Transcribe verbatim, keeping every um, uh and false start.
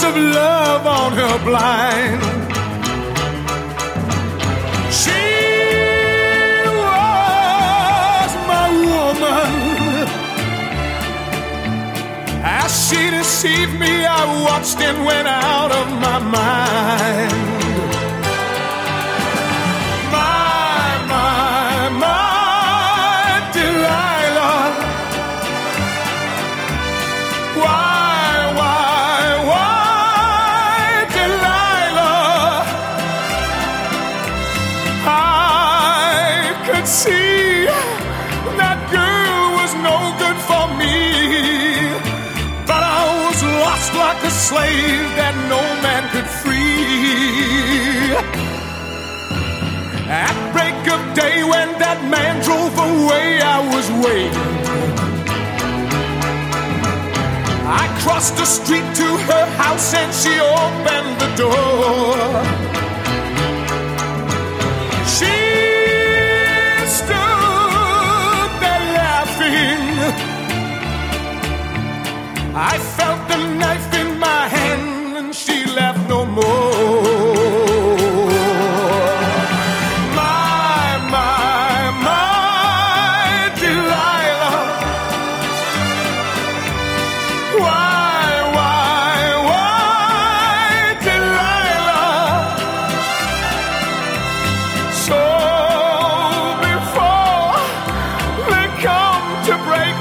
of love on her blind. She was my woman. As she deceived me, I watched and went out of my mind. My, my, my Delilah. Why, why, why, Delilah? I could see that girl was no good for me, but I was lost like a slave that no man could free. At break of day when that man drove away, I was waiting. I crossed the street to her house and she opened the door. She stood there laughing. I felt the knife in my hand and she laughed no more. My, my, my Delilah. Why, why, why, Delilah? So before they come to break